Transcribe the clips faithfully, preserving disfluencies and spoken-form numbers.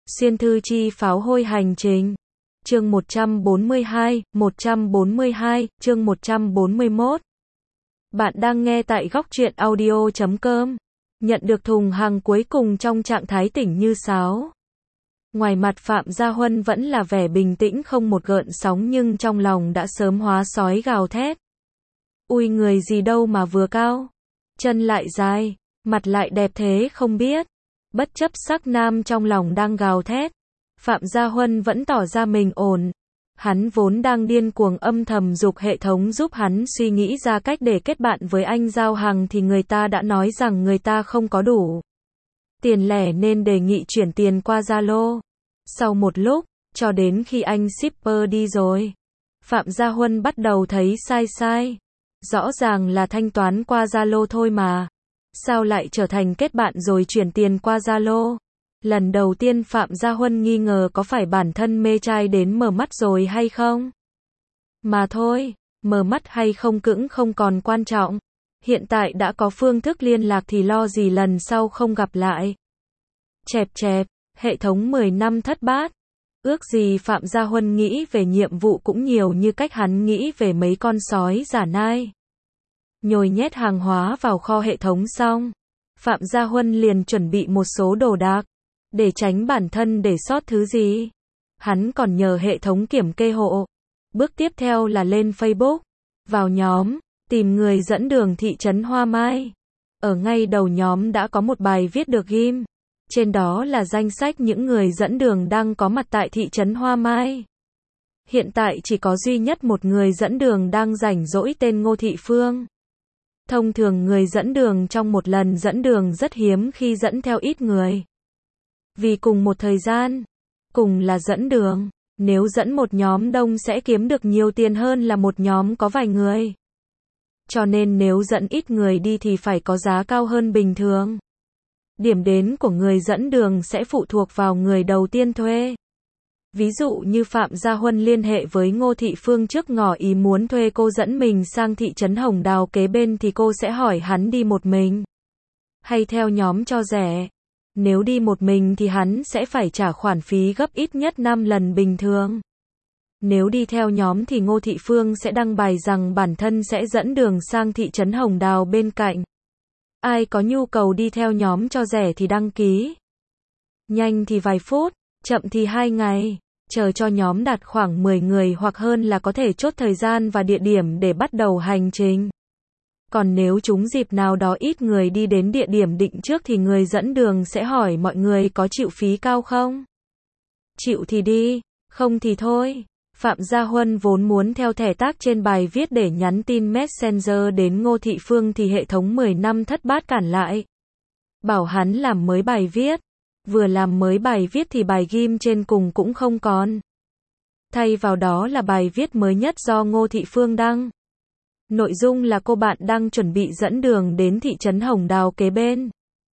Xuyên thư chi pháo hôi hành trình. Chương một trăm bốn mươi hai, một trăm bốn mươi hai, chương một trăm bốn mươi mốt. Bạn đang nghe tại góc truyện audio chấm com. Nhận được thùng hàng cuối cùng trong trạng thái tỉnh như sáo. Ngoài mặt Phạm Gia Huân vẫn là vẻ bình tĩnh không một gợn sóng nhưng trong lòng đã sớm hóa sói gào thét. Ui người gì đâu mà vừa cao, chân lại dài, mặt lại đẹp thế không biết. Bất chấp sắc nam trong lòng đang gào thét, Phạm Gia Huân vẫn tỏ ra mình ổn. Hắn vốn đang điên cuồng âm thầm giục hệ thống giúp hắn suy nghĩ ra cách để kết bạn với anh Giao Hằng thì người ta đã nói rằng người ta không có đủ tiền lẻ nên đề nghị chuyển tiền qua Zalo. Sau một lúc, cho đến khi anh shipper đi rồi, Phạm Gia Huân bắt đầu thấy sai sai. Rõ ràng là thanh toán qua Zalo thôi mà. Sao lại trở thành kết bạn rồi chuyển tiền qua Zalo? Lần đầu tiên Phạm Gia Huân nghi ngờ có phải bản thân mê trai đến mở mắt rồi hay không? Mà thôi, mở mắt hay không cũng không còn quan trọng. Hiện tại đã có phương thức liên lạc thì lo gì lần sau không gặp lại. Chẹp chẹp, hệ thống mười năm thất bát. Ước gì Phạm Gia Huân nghĩ về nhiệm vụ cũng nhiều như cách hắn nghĩ về mấy con sói giả nai. Nhồi nhét hàng hóa vào kho hệ thống xong, Phạm Gia Huân liền chuẩn bị một số đồ đạc, để tránh bản thân để sót thứ gì. Hắn còn nhờ hệ thống kiểm kê hộ. Bước tiếp theo là lên Facebook, vào nhóm, tìm người dẫn đường thị trấn Hoa Mai. Ở ngay đầu nhóm đã có một bài viết được ghim. Trên đó là danh sách những người dẫn đường đang có mặt tại thị trấn Hoa Mai. Hiện tại chỉ có duy nhất một người dẫn đường đang rảnh rỗi tên Ngô Thị Phương. Thông thường người dẫn đường trong một lần dẫn đường rất hiếm khi dẫn theo ít người. Vì cùng một thời gian, cùng là dẫn đường, nếu dẫn một nhóm đông sẽ kiếm được nhiều tiền hơn là một nhóm có vài người. Cho nên nếu dẫn ít người đi thì phải có giá cao hơn bình thường. Điểm đến của người dẫn đường sẽ phụ thuộc vào người đầu tiên thuê. Ví dụ như Phạm Gia Huân liên hệ với Ngô Thị Phương trước ngỏ ý muốn thuê cô dẫn mình sang thị trấn Hồng Đào kế bên thì cô sẽ hỏi hắn đi một mình hay theo nhóm cho rẻ. Nếu đi một mình thì hắn sẽ phải trả khoản phí gấp ít nhất năm lần bình thường. Nếu đi theo nhóm thì Ngô Thị Phương sẽ đăng bài rằng bản thân sẽ dẫn đường sang thị trấn Hồng Đào bên cạnh. Ai có nhu cầu đi theo nhóm cho rẻ thì đăng ký. Nhanh thì vài phút, chậm thì hai ngày, chờ cho nhóm đạt khoảng mười người hoặc hơn là có thể chốt thời gian và địa điểm để bắt đầu hành trình. Còn nếu trúng dịp nào đó ít người đi đến địa điểm định trước thì người dẫn đường sẽ hỏi mọi người có chịu phí cao không? Chịu thì đi, không thì thôi. Phạm Gia Huân vốn muốn theo thẻ tác trên bài viết để nhắn tin Messenger đến Ngô Thị Phương thì hệ thống mười năm thất bát cản lại. Bảo hắn làm mới bài viết. Vừa làm mới bài viết thì bài ghim trên cùng cũng không còn. Thay vào đó là bài viết mới nhất do Ngô Thị Phương đăng. Nội dung là cô bạn đang chuẩn bị dẫn đường đến thị trấn Hồng Đào kế bên.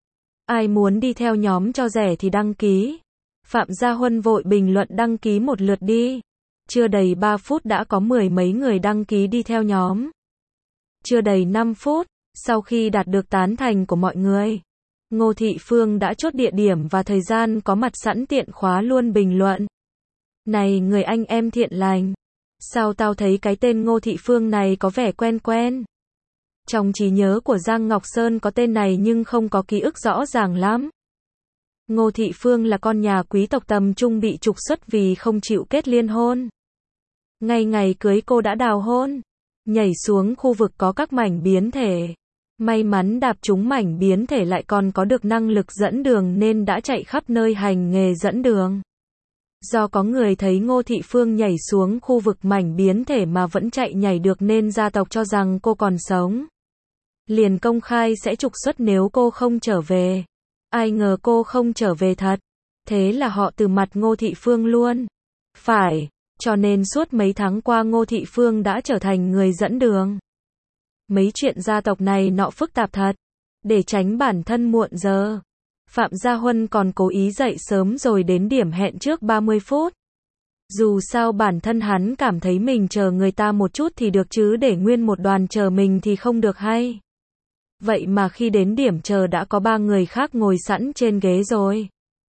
Ai muốn đi theo nhóm cho rẻ thì đăng ký. Phạm Gia Huân vội bình luận đăng ký một lượt đi. Chưa đầy ba phút đã có mười mấy người đăng ký đi theo nhóm. Chưa đầy năm phút, sau khi đạt được tán thành của mọi người, Ngô Thị Phương đã chốt địa điểm và thời gian có mặt sẵn tiện khóa luôn bình luận. Này người anh em thiện lành, sao tao thấy cái tên Ngô Thị Phương này có vẻ quen quen. Trong trí nhớ của Giang Ngọc Sơn có tên này nhưng không có ký ức rõ ràng lắm. Ngô Thị Phương là con nhà quý tộc tầm trung bị trục xuất vì không chịu kết liên hôn. Ngay ngày cưới cô đã đào hôn, nhảy xuống khu vực có các mảnh biến thể. May mắn đạp trúng mảnh biến thể lại còn có được năng lực dẫn đường nên đã chạy khắp nơi hành nghề dẫn đường. Do có người thấy Ngô Thị Phương nhảy xuống khu vực mảnh biến thể mà vẫn chạy nhảy được nên gia tộc cho rằng cô còn sống. Liền công khai sẽ trục xuất nếu cô không trở về. Ai ngờ cô không trở về thật. Thế là họ từ mặt Ngô Thị Phương luôn. Phải, cho nên suốt mấy tháng qua Ngô Thị Phương đã trở thành người dẫn đường. Mấy chuyện gia tộc này nọ phức tạp thật. Để tránh bản thân muộn giờ, Phạm Gia Huân còn cố ý dậy sớm rồi đến điểm hẹn trước ba mươi phút. Dù sao bản thân hắn cảm thấy mình chờ người ta một chút thì được chứ để nguyên một đoàn chờ mình thì không được hay. Vậy mà khi đến điểm chờ đã có ba người khác ngồi sẵn trên ghế rồi.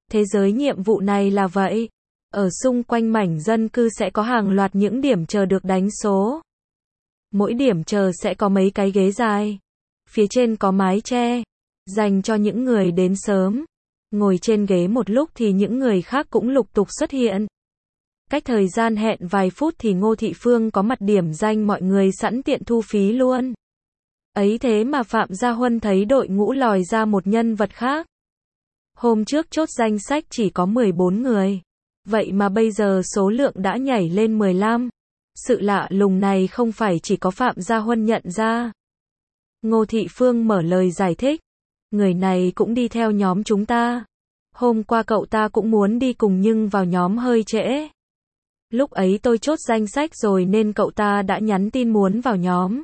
Thế giới nhiệm vụ này là vậy. Ở xung quanh mảnh dân cư sẽ có hàng loạt những điểm chờ được đánh số. Mỗi điểm chờ sẽ có mấy cái ghế dài. Phía trên có mái che, dành cho những người đến sớm. Ngồi trên ghế một lúc thì những người khác cũng lục tục xuất hiện. Cách thời gian hẹn vài phút thì Ngô Thị Phương có mặt điểm danh mọi người sẵn tiện thu phí luôn. Ấy thế mà Phạm Gia Huân thấy đội ngũ lòi ra một nhân vật khác. Hôm trước chốt danh sách chỉ có mười bốn người. Vậy mà bây giờ số lượng đã nhảy lên mười lăm. Sự lạ lùng này không phải chỉ có Phạm Gia Huân nhận ra. Ngô Thị Phương mở lời giải thích. Người này cũng đi theo nhóm chúng ta. Hôm qua cậu ta cũng muốn đi cùng nhưng vào nhóm hơi trễ. Lúc ấy tôi chốt danh sách rồi nên cậu ta đã nhắn tin muốn vào nhóm.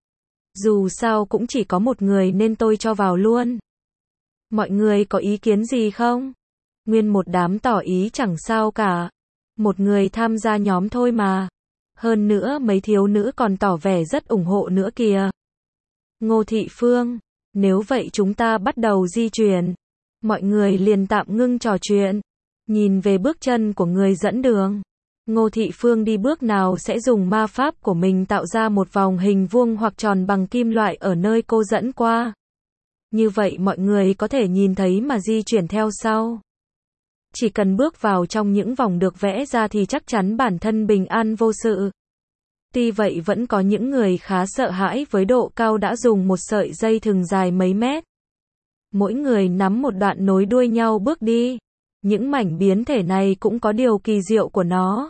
Dù sao cũng chỉ có một người nên tôi cho vào luôn. Mọi người có ý kiến gì không? Nguyên một đám tỏ ý chẳng sao cả. Một người tham gia nhóm thôi mà. Hơn nữa mấy thiếu nữ còn tỏ vẻ rất ủng hộ nữa kìa. Ngô Thị Phương, nếu vậy chúng ta bắt đầu di chuyển. Mọi người liền tạm ngưng trò chuyện. Nhìn về bước chân của người dẫn đường. Ngô Thị Phương đi bước nào sẽ dùng ma pháp của mình tạo ra một vòng hình vuông hoặc tròn bằng kim loại ở nơi cô dẫn qua. Như vậy mọi người có thể nhìn thấy mà di chuyển theo sau. Chỉ cần bước vào trong những vòng được vẽ ra thì chắc chắn bản thân bình an vô sự. Tuy vậy vẫn có những người khá sợ hãi với độ cao đã dùng một sợi dây thừng dài mấy mét. Mỗi người nắm một đoạn nối đuôi nhau bước đi. Những mảnh biến thể này cũng có điều kỳ diệu của nó.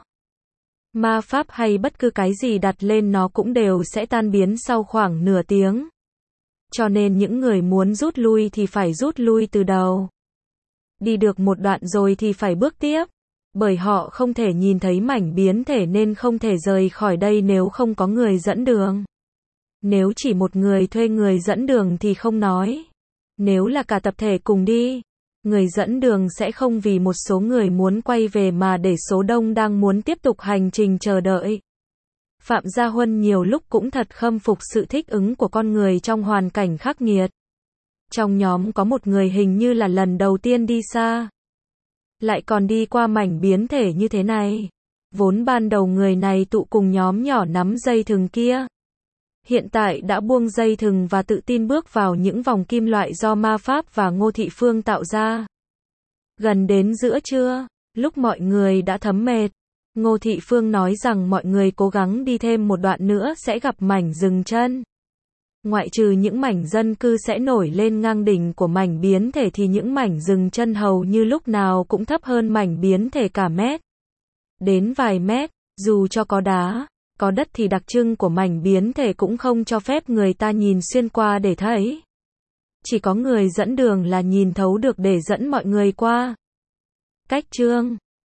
Ma pháp hay bất cứ cái gì đặt lên nó cũng đều sẽ tan biến sau khoảng nửa tiếng. Cho nên những người muốn rút lui thì phải rút lui từ đầu. Đi được một đoạn rồi thì phải bước tiếp. Bởi họ không thể nhìn thấy mảnh biến thể nên không thể rời khỏi đây nếu không có người dẫn đường. Nếu chỉ một người thuê người dẫn đường thì không nói. Nếu là cả tập thể cùng đi, người dẫn đường sẽ không vì một số người muốn quay về mà để số đông đang muốn tiếp tục hành trình chờ đợi. Phạm Gia Huân nhiều lúc cũng thật khâm phục sự thích ứng của con người trong hoàn cảnh khắc nghiệt. Trong nhóm có một người hình như là lần đầu tiên đi xa. Lại còn đi qua mảnh biến thể như thế này. Vốn ban đầu người này tụ cùng nhóm nhỏ nắm dây thừng kia. Hiện tại đã buông dây thừng và tự tin bước vào những vòng kim loại do ma pháp và Ngô Thị Phương tạo ra. Gần đến giữa trưa, lúc mọi người đã thấm mệt, Ngô Thị Phương nói rằng mọi người cố gắng đi thêm một đoạn nữa sẽ gặp mảnh dừng chân. Ngoại trừ những mảnh dân cư sẽ nổi lên ngang đỉnh của mảnh biến thể thì những mảnh dừng chân hầu như lúc nào cũng thấp hơn mảnh biến thể cả mét. Đến vài mét, dù cho có đá, có đất thì đặc trưng của mảnh biến thể cũng không cho phép người ta nhìn xuyên qua để thấy. Chỉ có người dẫn đường là nhìn thấu được để dẫn mọi người qua. Cách chương